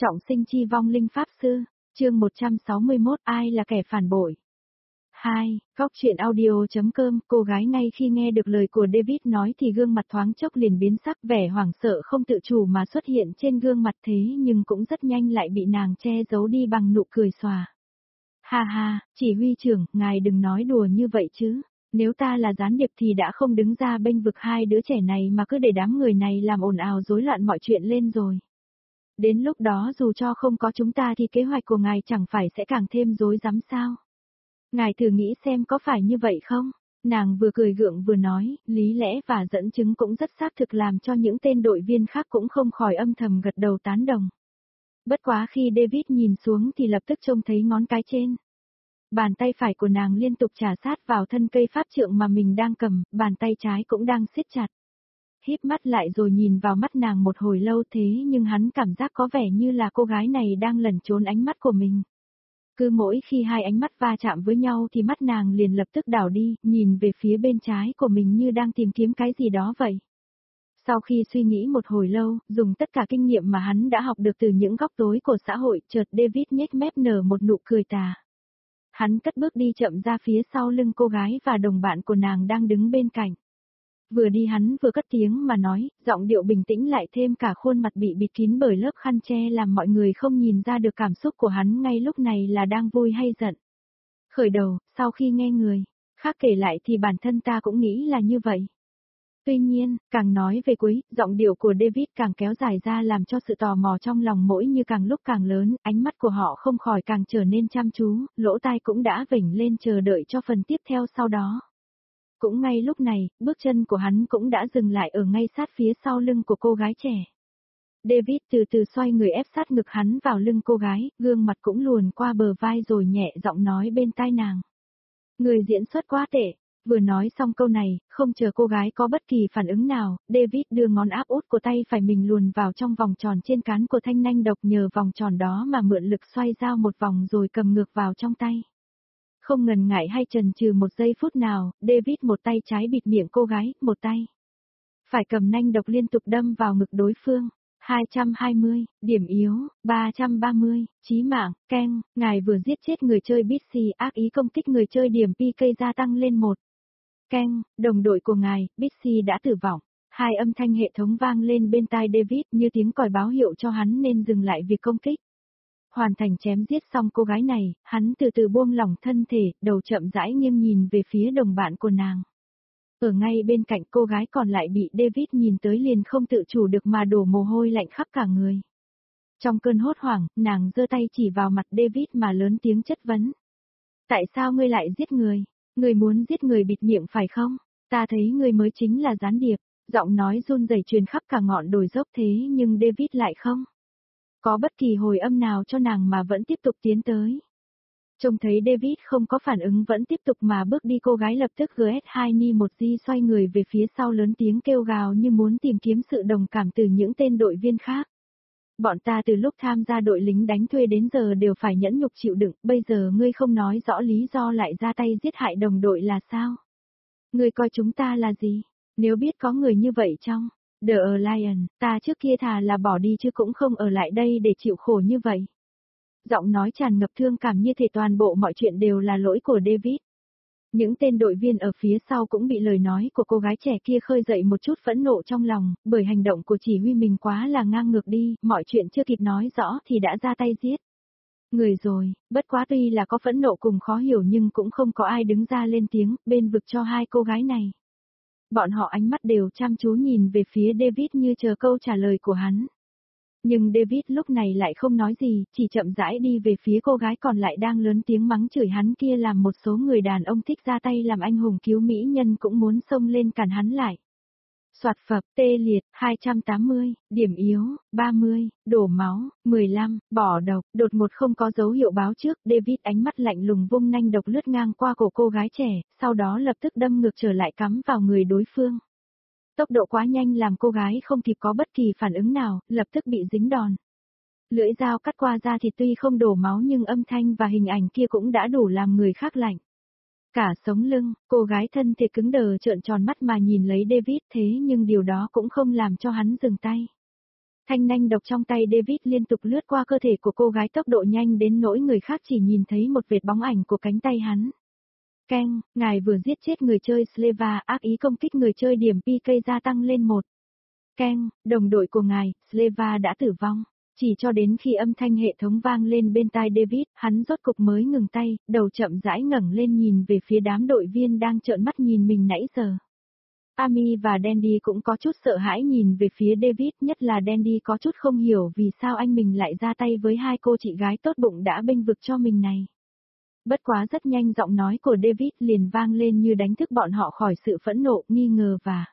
Trọng sinh chi vong linh pháp sư, chương 161 ai là kẻ phản bội. 2. Góc truyện audio.com. Cô gái ngay khi nghe được lời của David nói thì gương mặt thoáng chốc liền biến sắc, vẻ hoảng sợ không tự chủ mà xuất hiện trên gương mặt, thế nhưng cũng rất nhanh lại bị nàng che giấu đi bằng nụ cười xòa. Ha ha, chỉ huy trưởng, ngài đừng nói đùa như vậy chứ. Nếu ta là gián điệp thì đã không đứng ra bênh vực hai đứa trẻ này mà cứ để đám người này làm ồn ào rối loạn mọi chuyện lên rồi. Đến lúc đó dù cho không có chúng ta thì kế hoạch của ngài chẳng phải sẽ càng thêm rối rắm sao? Ngài thử nghĩ xem có phải như vậy không? Nàng vừa cười gượng vừa nói, lý lẽ và dẫn chứng cũng rất xác thực làm cho những tên đội viên khác cũng không khỏi âm thầm gật đầu tán đồng. Bất quá khi David nhìn xuống thì lập tức trông thấy ngón cái trên. Bàn tay phải của nàng liên tục chà sát vào thân cây pháp trượng mà mình đang cầm, bàn tay trái cũng đang siết chặt. Híp mắt lại rồi nhìn vào mắt nàng một hồi lâu, thế nhưng hắn cảm giác có vẻ như là cô gái này đang lẩn trốn ánh mắt của mình. Cứ mỗi khi hai ánh mắt va chạm với nhau thì mắt nàng liền lập tức đảo đi, nhìn về phía bên trái của mình như đang tìm kiếm cái gì đó vậy. Sau khi suy nghĩ một hồi lâu, dùng tất cả kinh nghiệm mà hắn đã học được từ những góc tối của xã hội, chợt David nhếch mép nở một nụ cười tà. Hắn cất bước đi chậm ra phía sau lưng cô gái và đồng bạn của nàng đang đứng bên cạnh. Vừa đi hắn vừa cất tiếng mà nói, giọng điệu bình tĩnh lại thêm cả khuôn mặt bị bịt kín bởi lớp khăn che làm mọi người không nhìn ra được cảm xúc của hắn ngay lúc này là đang vui hay giận. Khởi đầu, sau khi nghe người khác kể lại thì bản thân ta cũng nghĩ là như vậy. Tuy nhiên, càng nói về cuối, giọng điệu của David càng kéo dài ra làm cho sự tò mò trong lòng mỗi như càng lúc càng lớn, ánh mắt của họ không khỏi càng trở nên chăm chú, lỗ tai cũng đã vểnh lên chờ đợi cho phần tiếp theo sau đó. Cũng ngay lúc này, bước chân của hắn cũng đã dừng lại ở ngay sát phía sau lưng của cô gái trẻ. David từ từ xoay người ép sát ngực hắn vào lưng cô gái, gương mặt cũng luồn qua bờ vai rồi nhẹ giọng nói bên tai nàng. Người diễn xuất quá tệ. Vừa nói xong câu này, không chờ cô gái có bất kỳ phản ứng nào, David đưa ngón áp út của tay phải mình luồn vào trong vòng tròn trên cán của thanh nanh độc, nhờ vòng tròn đó mà mượn lực xoay dao một vòng rồi cầm ngược vào trong tay. Không ngần ngại hay chần chừ một giây phút nào, David một tay trái bịt miệng cô gái, một tay phải cầm nanh độc liên tục đâm vào ngực đối phương. 220, điểm yếu, 330, chí mạng, keng, ngài vừa giết chết người chơi Bitsy, ác ý công kích người chơi điểm PK gia tăng lên 1. Keng, đồng đội của ngài, Bitsy đã tử vong. Hai âm thanh hệ thống vang lên bên tai David như tiếng còi báo hiệu cho hắn nên dừng lại việc công kích. Hoàn thành chém giết xong cô gái này, hắn từ từ buông lỏng thân thể, đầu chậm rãi nghiêng nhìn về phía đồng bạn của nàng. Ở ngay bên cạnh cô gái còn lại bị David nhìn tới liền không tự chủ được mà đổ mồ hôi lạnh khắp cả người. Trong cơn hốt hoảng, nàng giơ tay chỉ vào mặt David mà lớn tiếng chất vấn. Tại sao ngươi lại giết người? Ngươi muốn giết người bịt miệng phải không? Ta thấy ngươi mới chính là gián điệp. Giọng nói run rẩy truyền khắp cả ngọn đồi dốc, thế nhưng David lại không có bất kỳ hồi âm nào cho nàng mà vẫn tiếp tục tiến tới. Trông thấy David không có phản ứng vẫn tiếp tục mà bước đi, cô gái lập tức GS2 ni một di xoay người về phía sau lớn tiếng kêu gào như muốn tìm kiếm sự đồng cảm từ những tên đội viên khác. Bọn ta từ lúc tham gia đội lính đánh thuê đến giờ đều phải nhẫn nhục chịu đựng, bây giờ ngươi không nói rõ lý do lại ra tay giết hại đồng đội là sao? Ngươi coi chúng ta là gì? Nếu biết có người như vậy trong The Alliance, ta trước kia thà là bỏ đi chứ cũng không ở lại đây để chịu khổ như vậy. Giọng nói tràn ngập thương cảm như thể toàn bộ mọi chuyện đều là lỗi của David. Những tên đội viên ở phía sau cũng bị lời nói của cô gái trẻ kia khơi dậy một chút phẫn nộ trong lòng, bởi hành động của chỉ huy mình quá là ngang ngược đi, mọi chuyện chưa kịp nói rõ thì đã ra tay giết người rồi. Bất quá tuy là có phẫn nộ cùng khó hiểu nhưng cũng không có ai đứng ra lên tiếng, bên vực cho hai cô gái này. Bọn họ ánh mắt đều chăm chú nhìn về phía David như chờ câu trả lời của hắn. Nhưng David lúc này lại không nói gì, chỉ chậm rãi đi về phía cô gái còn lại đang lớn tiếng mắng chửi hắn kia, làm một số người đàn ông thích ra tay làm anh hùng cứu mỹ nhân cũng muốn xông lên cản hắn lại. Soạt phập, tê liệt, 280, điểm yếu, 30, đổ máu, 15, bỏ độc, đột ngột không có dấu hiệu báo trước, David ánh mắt lạnh lùng vung nanh độc lướt ngang qua cổ cô gái trẻ, sau đó lập tức đâm ngược trở lại cắm vào người đối phương. Tốc độ quá nhanh làm cô gái không kịp có bất kỳ phản ứng nào, lập tức bị dính đòn. Lưỡi dao cắt qua da thịt tuy không đổ máu nhưng âm thanh và hình ảnh kia cũng đã đủ làm người khác lạnh cả sống lưng. Cô gái thân thể cứng đờ trợn tròn mắt mà nhìn lấy David, thế nhưng điều đó cũng không làm cho hắn dừng tay. Thanh nanh độc trong tay David liên tục lướt qua cơ thể của cô gái tốc độ nhanh đến nỗi người khác chỉ nhìn thấy một vệt bóng ảnh của cánh tay hắn. Keng, ngài vừa giết chết người chơi Sleva, ác ý công kích người chơi điểm PK gia tăng lên 1. Keng, đồng đội của ngài, Sleva đã tử vong. Chỉ cho đến khi âm thanh hệ thống vang lên bên tai David, hắn rốt cục mới ngừng tay, đầu chậm rãi ngẩng lên nhìn về phía đám đội viên đang trợn mắt nhìn mình nãy giờ. Amy và Dandy cũng có chút sợ hãi nhìn về phía David, nhất là Dandy có chút không hiểu vì sao anh mình lại ra tay với hai cô chị gái tốt bụng đã bênh vực cho mình này. Bất quá rất nhanh giọng nói của David liền vang lên như đánh thức bọn họ khỏi sự phẫn nộ, nghi ngờ và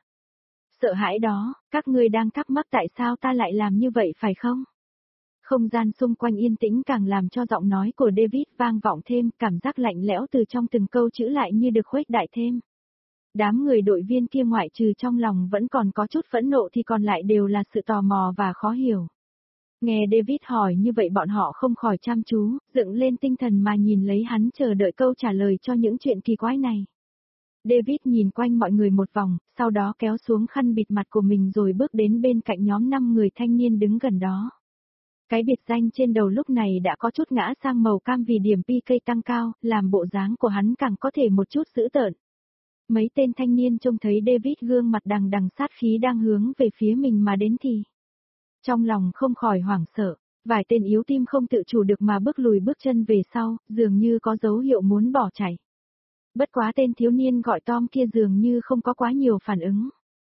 sợ hãi đó, các ngươi đang thắc mắc tại sao ta lại làm như vậy phải không? Không gian xung quanh yên tĩnh càng làm cho giọng nói của David vang vọng thêm, cảm giác lạnh lẽo từ trong từng câu chữ lại như được khuếch đại thêm. Đám người đội viên kia ngoại trừ trong lòng vẫn còn có chút phẫn nộ thì còn lại đều là sự tò mò và khó hiểu. Nghe David hỏi như vậy bọn họ không khỏi chăm chú, dựng lên tinh thần mà nhìn lấy hắn chờ đợi câu trả lời cho những chuyện kỳ quái này. David nhìn quanh mọi người một vòng, sau đó kéo xuống khăn bịt mặt của mình rồi bước đến bên cạnh nhóm 5 người thanh niên đứng gần đó. Cái biệt danh trên đầu lúc này đã có chút ngã sang màu cam vì điểm PK tăng cao, làm bộ dáng của hắn càng có thể một chút dữ tợn. Mấy tên thanh niên trông thấy David gương mặt đằng đằng sát khí đang hướng về phía mình mà đến thì trong lòng không khỏi hoảng sợ, vài tên yếu tim không tự chủ được mà bước lùi bước chân về sau, dường như có dấu hiệu muốn bỏ chạy. Bất quá tên thiếu niên gọi Tom kia dường như không có quá nhiều phản ứng.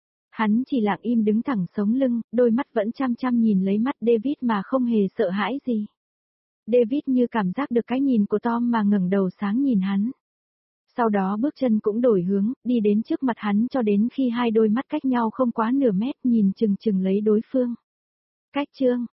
Hắn chỉ lặng im đứng thẳng sống lưng, đôi mắt vẫn chăm chăm nhìn lấy mắt David mà không hề sợ hãi gì. David như cảm giác được cái nhìn của Tom mà ngẩng đầu sáng nhìn hắn. Sau đó bước chân cũng đổi hướng, đi đến trước mặt hắn cho đến khi hai đôi mắt cách nhau không quá nửa mét nhìn chừng chừng lấy đối phương. Cách chương,